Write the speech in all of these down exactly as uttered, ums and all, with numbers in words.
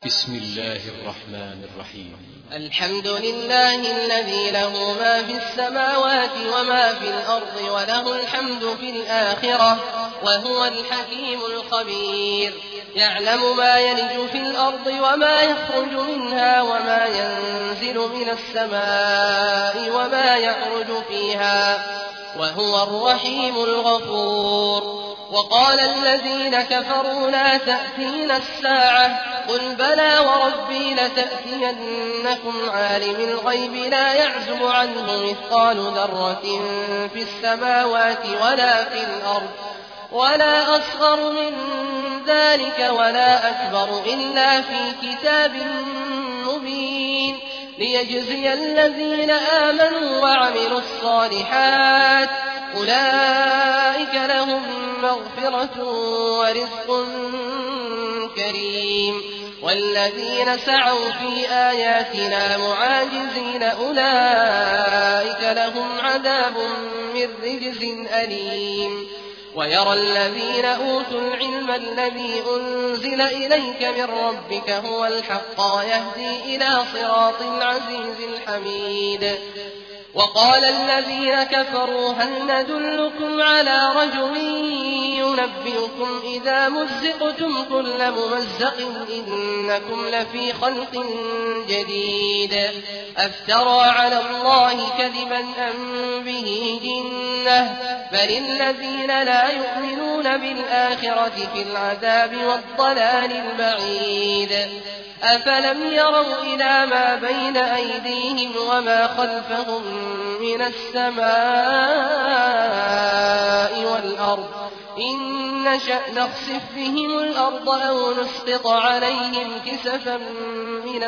بسم الله الرحمن الرحيم. الحمد لله الذي له ما في السماوات وما في الأرض وله الحمد في الآخرة وهو الحكيم الخبير. يعلم ما يلج في الأرض وما يخرج منها وما ينزل من السماء وما يعرج فيها وهو الرحيم الغفور. وقال الذين كفروا لا تأتينا الساعة قل بلى وربي لتأتينكم عالم الغيب لا يعزب عنه مثقال ذرة في السماوات ولا في الأرض ولا أصغر من ذلك ولا أكبر إلا في كتاب مبين ليجزي الذين آمنوا وعملوا الصالحات أولئك لهم مغفرة ورزق كريم. والذين سعوا في آياتنا معاجزين أولئك لهم عذاب من رجز أليم. ويرى الذين أوتوا العلم الذي أنزل إليك من ربك هو الحق ويهدي إلى صراط العزيز الحميد. وقال الذين كفروا هل ندلكم على رجل ينبئكم إذا مزقتم كل ممزق إنكم لفي خلق جديد أفترى على الله كذبا أم به جنة بل الذين لا يؤمنون بالآخرة في العذاب والضلال البعيد. أفلم يروا إلى ما بين أيديهم وما خلفهم من السماء والأرض إن نشأ نخسف بهم الأرض أو نسقط عليهم كسفا من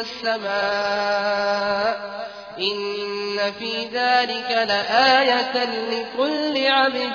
السماء إن في ذلك لآية لكل عبد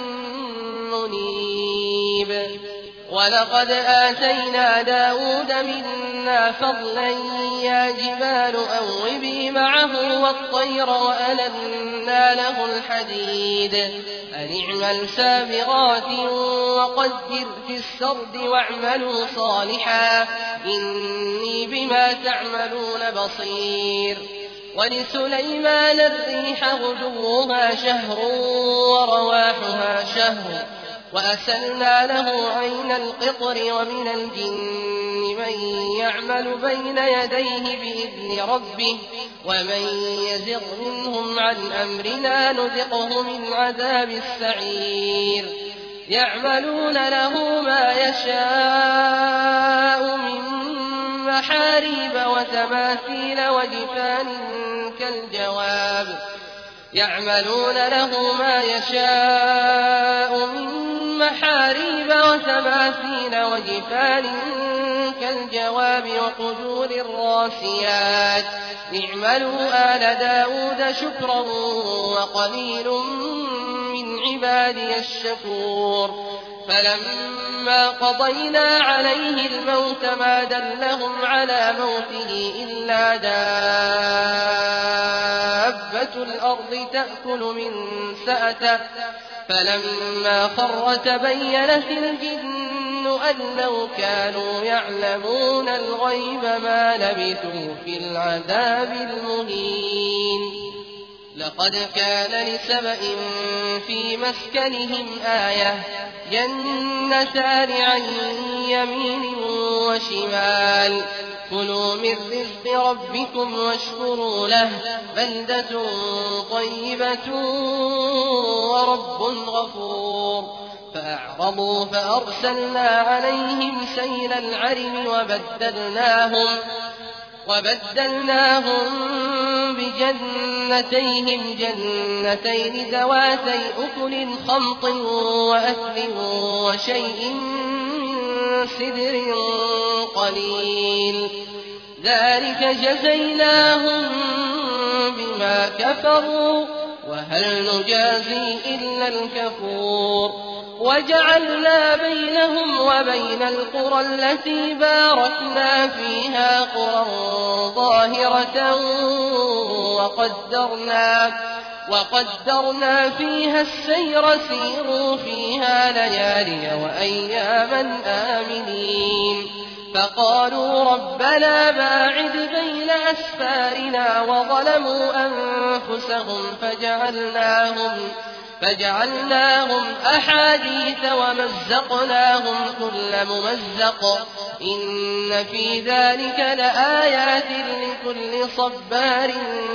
منيب. ولقد آتينا داود منا فضلا يا جبال أوبي معه والطير وألنا له الحديد أن اعمل سابغات وقدر في السرد واعملوا صالحا إني بما تعملون بصير. ولسليمان الريح غدوها شهر ورواحها شهر وأسلنا له عين القطر ومن الجن من يعمل بين يديه بإذن ربه ومن يزغ منهم عن أمرنا نذقه من عذاب السعير. يعملون له ما يشاء من محاريب وتماثيل وجفان كالجواب يعملون له ما يشاء من محاريب وتماثيل وجفان كالجواب وقدور الراسيات اعملوا آل داود شكرا وقليل من عبادي الشكور. فلما قضينا عليه الموت ما دلهم على موته إلا دابة الأرض تأكل من سأته فلما خر تبينت الجن أن لو كانوا يعلمون الغيب ما لبثوا في العذاب المهين. لقد كان لسبإ في مسكنهم آية جنتان عن يمين وشمال كلوا من رزق ربكم واشكروا له بلدة طيبة ورب غفور. فأعرضوا فأرسلنا عليهم سيل العرم وبدلناهم وبدلناهم بجنتيهم جنتين ذواتي أكل خمط وأثل وشيء من سدر قليل ذلك جزيناهم بما كفروا وهل نجازي إلا الكفور. وجعلنا بينهم وبين القرى التي باركنا فيها قرى ظاهرة وقدرنا, وقدرنا فيها السير سيروا فيها ليالي وأياما آمنين. فقالوا ربنا باعد بين أسفارنا وظلموا أنفسهم فجعلناهم, فجعلناهم أحاديث ومزقناهم كل ممزق إن في ذلك لآيات لكل صبار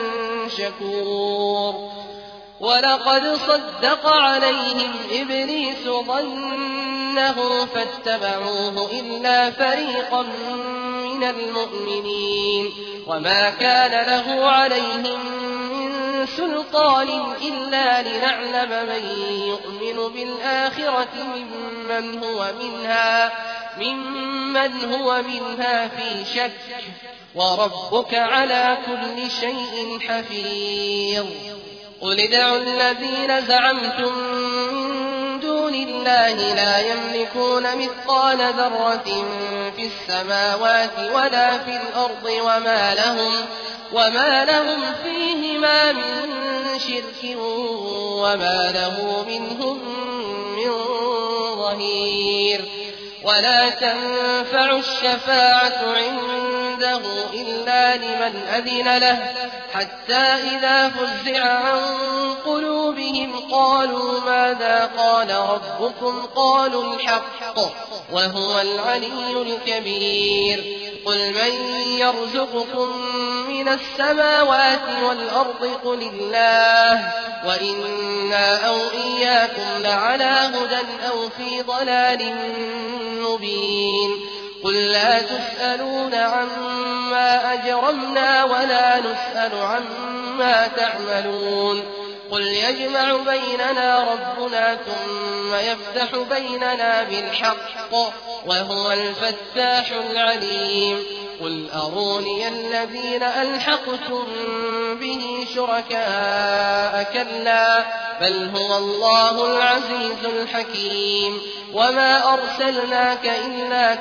شكور. ولقد صدق عليهم إبليس ظنه فاتبعوه إلا فريقا من المؤمنين وما كان له عليهم من سلطان إلا لنعلم من يؤمن بالآخرة ممن هو منها, ممن هو منها في شك وربك على كل شيء حفيظ. قل ادعوا الذين زعمتم من دون الله لا يملكون مثقال ذرة في السماوات ولا في الأرض وما لهم, وما لهم فيهما من شرك وما له منهم من ظهير. ولا تنفع الشفاعة عنده إلا لمن أذن له حتى إذا فزع عن قلوبهم قالوا ماذا قال ربكم قالوا الحق وهو العلي الكبير. قل من يرزقكم من السماوات والأرض قل الله وإنا أو إياكم لعلى هدى أو في ضلال مبين. قل لا تسألون عما أجرمنا ولا نسأل عما تعملون. قل يجمع بيننا ربنا ثم يفتح بيننا بالحق وهو الفتاح العليم. قل أروني الذين ألحقتم به شركاء كلا بل هو الله العزيز الحكيم. وما أرسلناك إلا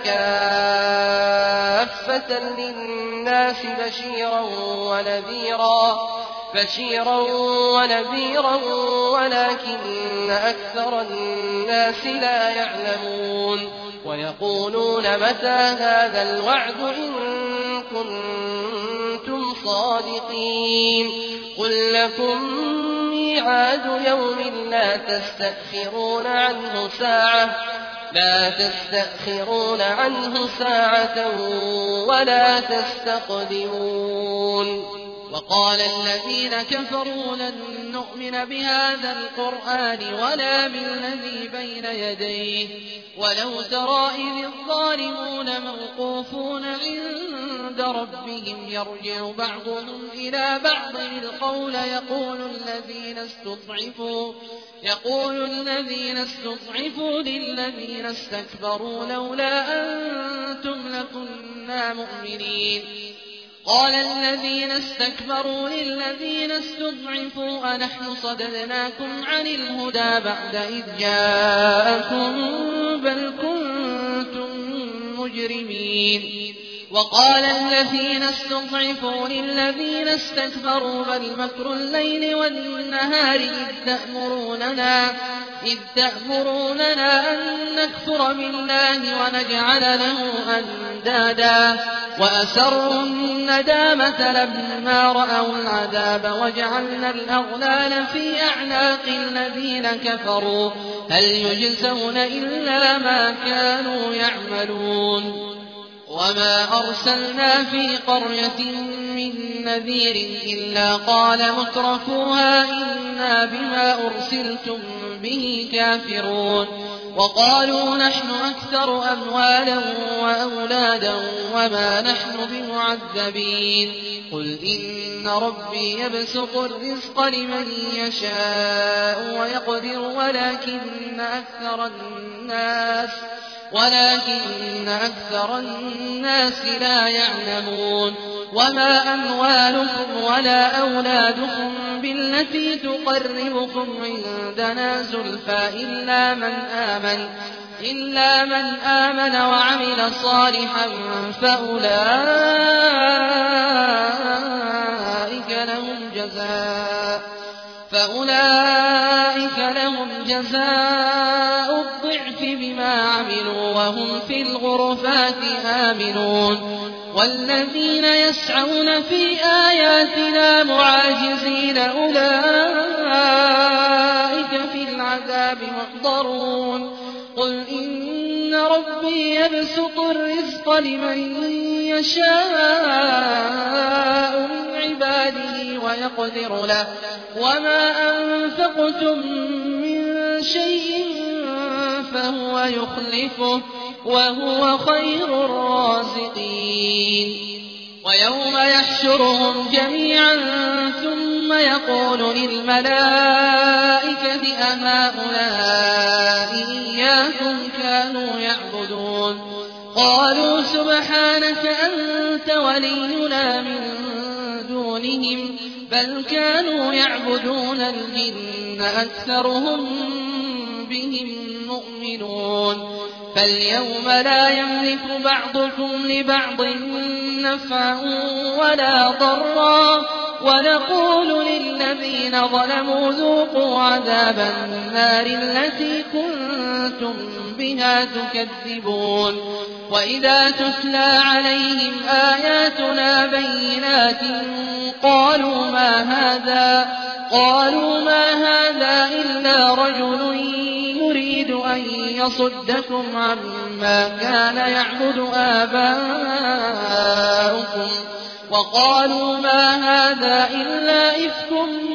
كافة للناس بشيرا ونذيرا بشيرا ونذيرا ولكن أكثر الناس لا يعلمون. ويقولون متى هذا الوعد إن كنتم صادقين. قل لكم ميعاد يوم لا تستأخرون عنه ساعة لا تستأخرون عنه ساعة ولا تستقدمون. وقال الذين كفروا لن نؤمن بهذا القرآن ولا بالذي بين يديه ولو ترى إذ الظالمون موقوفون عند ربهم يرجع بعضهم إلى بعض القول يقول الذين استضعفوا يقول الذين استضعفوا للذين استكبروا لولا أنتم لكنا مؤمنين. قال الذين استكبروا للذين استضعفوا أنحن صددناكم عن الهدى بعد إذ جاءكم بل كنتم مجرمين. وقال الذين استضعفوا للذين استكبروا بل مكر الليل والنهار إذ تأمروننا, إذ تأمروننا أن نكفر بالله ونجعل له أندادا وأسروا الندامة لما رأوا العذاب وجعلنا الأغلال في أعناق الذين كفروا هل يجزون إلا ما كانوا يعملون. وما أرسلنا في قرية من نذير إلا قال مترفوها إنا بما أرسلتم به كافرون. وقالوا نحن أكثر أموالا وأولادا وما نحن بمعذبين. قل إن ربي يبسط الرزق لمن يشاء ويقدر ولكن أكثر الناس ولكن أكثر الناس لا يعلمون. وما أموالكم ولا أولادكم بالتي تقربكم عندنا زلفى إلا من آمن إلا من آمن وعمل صالحا فأولئك لهم جزاء فأولئك لهم جزاء الضعف بما عملوا وهم في الغرفات آمنون. آمنون والذين يسعون في آياتنا معاجزين أولئك في العذاب محضرون قل إن ربي يبسط الرزق لمن يشاء من عباده ويقدر له وما أنفقتم من شيء فهو يخلفه وهو خير الرازقين ويوم يحشرهم جميعا ثم يقول للملائكة أهؤلاء إياكم كانوا يعبدون قالوا سبحانك أنت ولينا من دونهم بل كانوا يعبدون الجن أكثرهم بهم مؤمنون فاليوم لا يملك بعضكم لبعض نفعا ولا ضرا ونقول للذين ظلموا ذوقوا عذاب النار التي كنتم بها تكذبون وإذا تتلى عليهم آياتنا بينات قالوا ما هذا قالوا ما هذا إلا رجل يريد أن يصدكم عما كان يعبد آباؤكم وقالوا ما هذا إلا إفك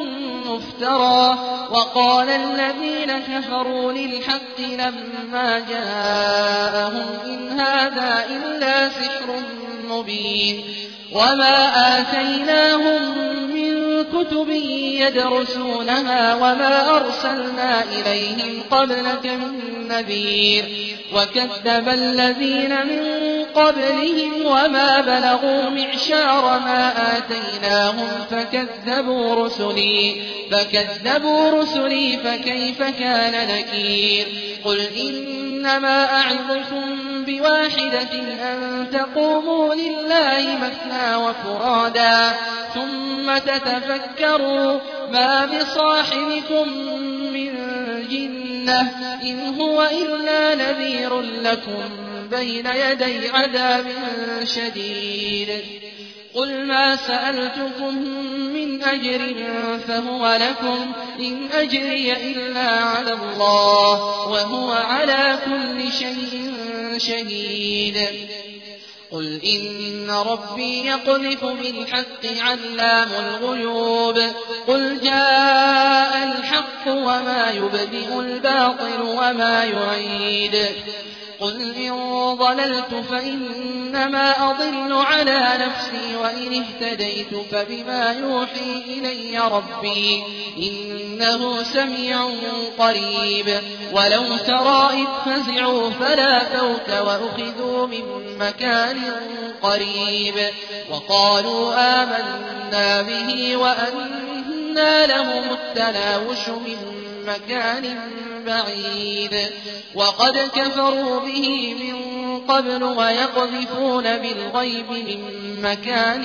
مفترى وقال الذين كفروا للحق لما جاءهم إن هذا إلا سحر مبين وما آتيناهم من كتب يدرسونها وما أرسلنا إليهم قبلك من نذير وكذب الذين من قبلهم وما بلغوا معشار ما آتيناهم فكذبوا رسلي فكذبوا رسلي فكيف كان نكير قل إنما أعظكم بواحدة أن تقوموا لله مثنى وفرادا ثم تتفكروا ما بصاحبكم من جنة إن هو إلا نذير لكم بين يدي عذاب شديد قل ما سألتكم من أجر فهو لكم إن أجري إلا على الله وهو على كل شيء شهيد قل إن ربي يقذف بالحق علام الغيوب قل جاء الحق وما يبدئ الباطل وما يعيد قل إن ضللت فإنما أضل على نفسي وإن اهتديت فبما يوحي إلي ربي إنه سميع قريب ولو ترى إذ فزعوا فلا فوت وأخذوا من مكان قريب وقالوا آمنا به وأنى لهم التناوش من مكان بعيد وقد كفروا به من قبل ويقذفون بالغيب من مكان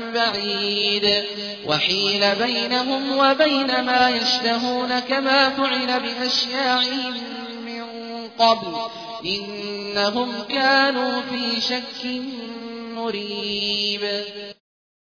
بعيد وحيل بينهم وبين ما يشتهون كما فعل بأشياعهم من قبل إنهم كانوا في شك مريب